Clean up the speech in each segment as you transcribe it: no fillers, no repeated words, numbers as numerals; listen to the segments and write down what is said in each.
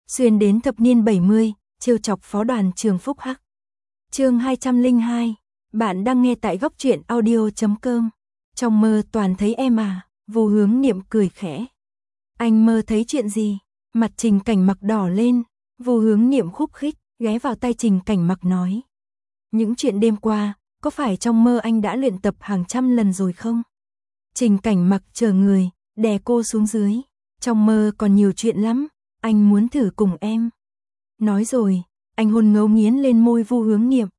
Xuyên đến thập niên 70, trêu chọc phó đoàn trường Phúc Hắc. Chương 202. Bạn đang nghe tại góc truyện audio.com. Trong mơ toàn thấy em à? Vô Hướng Niệm cười khẽ. Anh mơ thấy chuyện gì? Mặt Trình Cảnh Mặc đỏ lên. Vô Hướng Niệm khúc khích ghé vào tay Trình Cảnh Mặc nói: những chuyện đêm qua, có phải trong mơ anh đã luyện tập hàng trăm lần rồi không? Trình Cảnh Mặc chờ người, đè cô xuống dưới. Trong mơ còn nhiều chuyện lắm, anh muốn thử cùng em. Nói rồi, anh hôn ngấu nghiến lên môi Vô Hướng Niệm.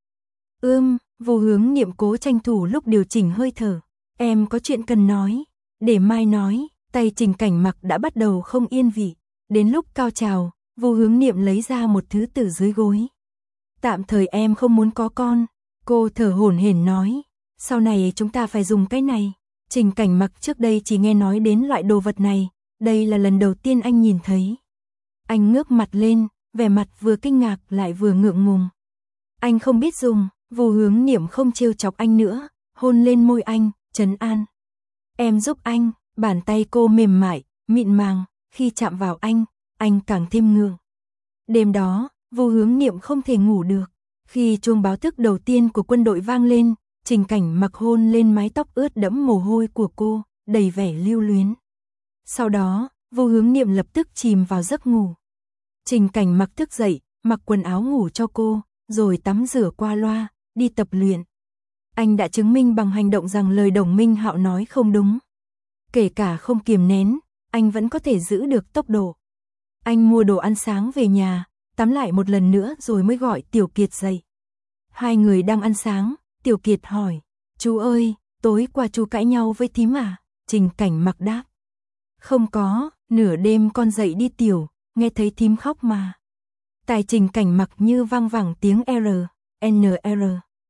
Vô Hướng Niệm cố tranh thủ lúc điều chỉnh hơi thở. Em có chuyện cần nói, để mai nói. Tay Trình Cảnh Mặc đã bắt đầu không yên vị. Đến lúc cao trào, Vô Hướng Niệm lấy ra một thứ từ dưới gối. Tạm thời em không muốn có con, cô thở hổn hển nói. Sau này chúng ta phải dùng cái này. Trình Cảnh Mặc trước đây chỉ nghe nói đến loại đồ vật này, đây là lần đầu tiên anh nhìn thấy. Anh ngước mặt lên, vẻ mặt vừa kinh ngạc lại vừa ngượng ngùng. Anh không biết dùng. Vô Hướng Niệm không trêu chọc anh nữa, hôn lên môi anh, trấn an. Em giúp anh. Bàn tay cô mềm mại, mịn màng, khi chạm vào anh càng thêm ngượng. Đêm đó, Vô Hướng Niệm không thể ngủ được. Khi chuông báo thức đầu tiên của quân đội vang lên, Trình Cảnh Mặc hôn lên mái tóc ướt đẫm mồ hôi của cô, đầy vẻ lưu luyến. Sau đó, Vô Hướng Niệm lập tức chìm vào giấc ngủ. Trình Cảnh Mặc thức dậy, mặc quần áo ngủ cho cô, rồi tắm rửa qua loa, đi tập luyện. Anh đã chứng minh bằng hành động rằng lời Đồng Minh Hạo nói không đúng. Kể cả không kiềm nén, anh vẫn có thể giữ được tốc độ. Anh mua đồ ăn sáng về nhà, tắm lại một lần nữa rồi mới gọi Tiểu Kiệt dậy. Hai người đang ăn sáng, Tiểu Kiệt hỏi: chú ơi, tối qua chú cãi nhau với thím à? Trình Cảnh Mặc đáp: không có, nửa đêm con dậy đi tiểu, nghe thấy thím khóc mà. Tai Trình Cảnh Mặc như vang vẳng tiếng NR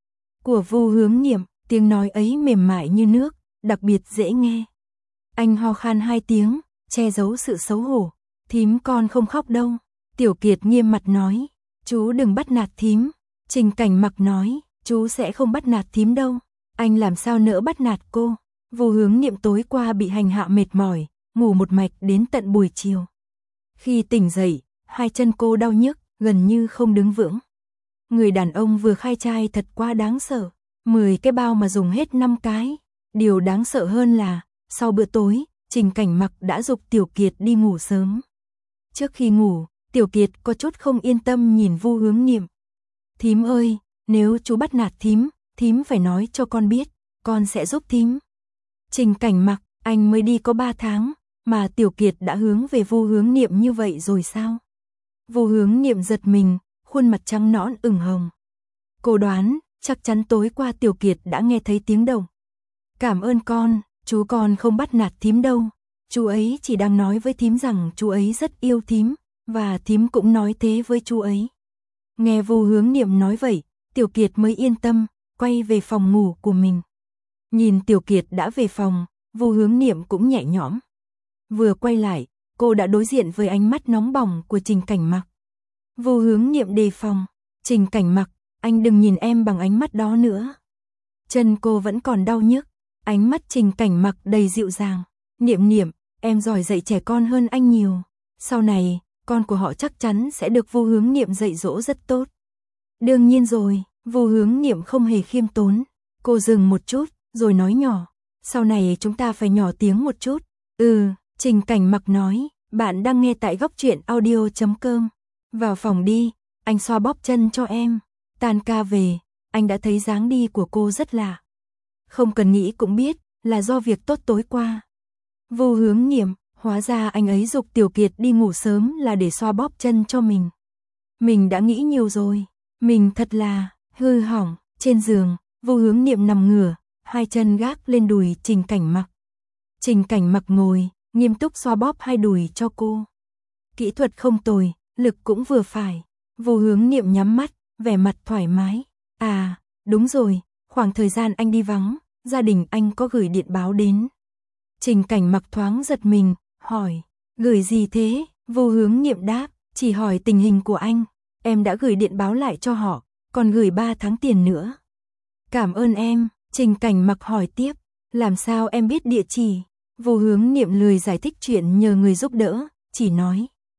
của Vô Hướng Niệm, tiếng nói ấy mềm mại như nước, đặc biệt dễ nghe. Anh ho khan 2 tiếng, che giấu sự xấu hổ. Thím con không khóc đâu. Tiểu Kiệt nghiêm mặt nói: chú đừng bắt nạt thím. Trình Cảnh Mặc nói: chú sẽ không bắt nạt thím đâu. Anh làm sao nỡ bắt nạt cô. Vô Hướng Niệm tối qua bị hành hạ mệt mỏi, ngủ một mạch đến tận buổi chiều. Khi tỉnh dậy, hai chân cô đau nhức, gần như không đứng vững. Người đàn ông vừa khai trai thật quá đáng sợ. 10 cái bao mà dùng hết 5 cái. Điều đáng sợ hơn là, sau bữa tối, Trình Cảnh Mặc đã giục Tiểu Kiệt đi ngủ sớm. Trước khi ngủ, Tiểu Kiệt có chút không yên tâm nhìn Vô Hướng Niệm. Thím ơi, nếu chú bắt nạt thím phải nói cho con biết, con sẽ giúp thím. Trình Cảnh Mặc, anh mới đi có 3 tháng, mà Tiểu Kiệt đã hướng về Vô Hướng Niệm như vậy rồi sao? Vô Hướng Niệm giật mình, khuôn mặt trắng nõn ửng hồng. Cô đoán, chắc chắn tối qua Tiểu Kiệt đã nghe thấy tiếng động. Cảm ơn con, chú con không bắt nạt thím đâu. Chú ấy chỉ đang nói với thím rằng chú ấy rất yêu thím, và thím cũng nói thế với chú ấy. Nghe Vô Hướng Niệm nói vậy, Tiểu Kiệt mới yên tâm, quay về phòng ngủ của mình. Nhìn Tiểu Kiệt đã về phòng, Vô Hướng Niệm cũng nhẹ nhõm. Vừa quay lại, cô đã đối diện với ánh mắt nóng bỏng của Trình Cảnh Mặc. Vô Hướng Niệm đề phòng: Trình Cảnh Mặc, anh đừng nhìn em bằng ánh mắt đó nữa. Chân cô vẫn còn đau nhức. Ánh mắt Trình Cảnh Mặc đầy dịu dàng. Niệm Niệm, em giỏi dạy trẻ con hơn anh nhiều. Sau này, con của họ chắc chắn sẽ được Vô Hướng Niệm dạy dỗ rất tốt. Đương nhiên rồi. Vô Hướng Niệm không hề khiêm tốn. Cô dừng một chút, rồi nói nhỏ: sau này chúng ta phải nhỏ tiếng một chút. Trình Cảnh Mặc nói: bạn đang nghe tại góc truyện audio.com. Vào phòng đi, anh xoa bóp chân cho em. Tan ca về, anh đã thấy dáng đi của cô rất lạ. Không cần nghĩ cũng biết, là do việc tốt tối qua. Vô Hướng Niệm, hóa ra anh ấy giục Tiểu Kiệt đi ngủ sớm là để xoa bóp chân cho mình. Mình đã nghĩ nhiều rồi, mình thật là hư hỏng. Trên giường, Vô Hướng Niệm nằm ngửa, hai chân gác lên đùi Trình Cảnh Mặc. Trình Cảnh Mặc ngồi, nghiêm túc xoa bóp hai đùi cho cô. Kỹ thuật không tồi, lực cũng vừa phải. Vô Hướng Niệm nhắm mắt, vẻ mặt thoải mái. À, đúng rồi, khoảng thời gian anh đi vắng, gia đình anh có gửi điện báo đến. Trình Cảnh Mặc thoáng giật mình, hỏi: gửi gì thế? Vô Hướng Niệm đáp: chỉ hỏi tình hình của anh. Em đã gửi điện báo lại cho họ, còn gửi 3 tháng tiền nữa. Cảm ơn em. Trình Cảnh Mặc hỏi tiếp: làm sao em biết địa chỉ? Vô Hướng Niệm lười giải thích chuyện nhờ người giúp đỡ, chỉ nói: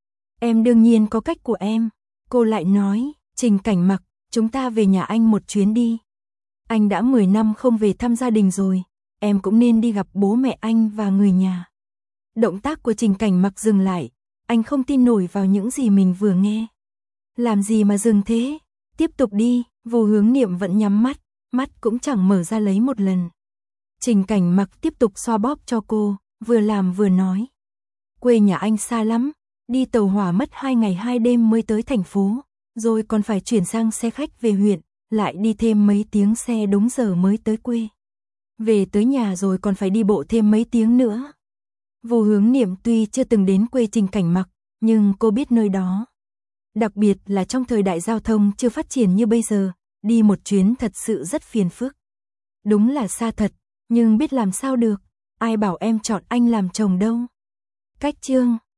Em đương nhiên có cách của em. Cô lại nói, Trình Cảnh Mặc, chúng ta về nhà anh một chuyến đi. Anh đã 10 năm không về thăm gia đình rồi, em cũng nên đi gặp bố mẹ anh và người nhà. Động tác của Trình Cảnh Mặc dừng lại, anh không tin nổi vào những gì mình vừa nghe. Làm gì mà dừng thế? Tiếp tục đi, Vô Hướng Niệm vẫn nhắm mắt, mắt cũng chẳng mở ra lấy một lần. Trình Cảnh Mặc tiếp tục xoa bóp cho cô, vừa làm vừa nói. Quê nhà anh xa lắm, đi tàu hỏa mất 2 ngày 2 đêm mới tới thành phố, rồi còn phải chuyển sang xe khách về huyện, lại đi thêm mấy tiếng xe đúng giờ mới tới quê. Về tới nhà rồi còn phải đi bộ thêm mấy tiếng nữa. Vô Hướng Niệm tuy chưa từng đến quê Trình Cảnh Mặc, nhưng cô biết nơi đó. Đặc biệt là trong thời đại giao thông chưa phát triển như bây giờ, đi một chuyến thật sự rất phiền phức. Đúng là xa thật, nhưng biết làm sao được, ai bảo em chọn anh làm chồng đâu. Cách chương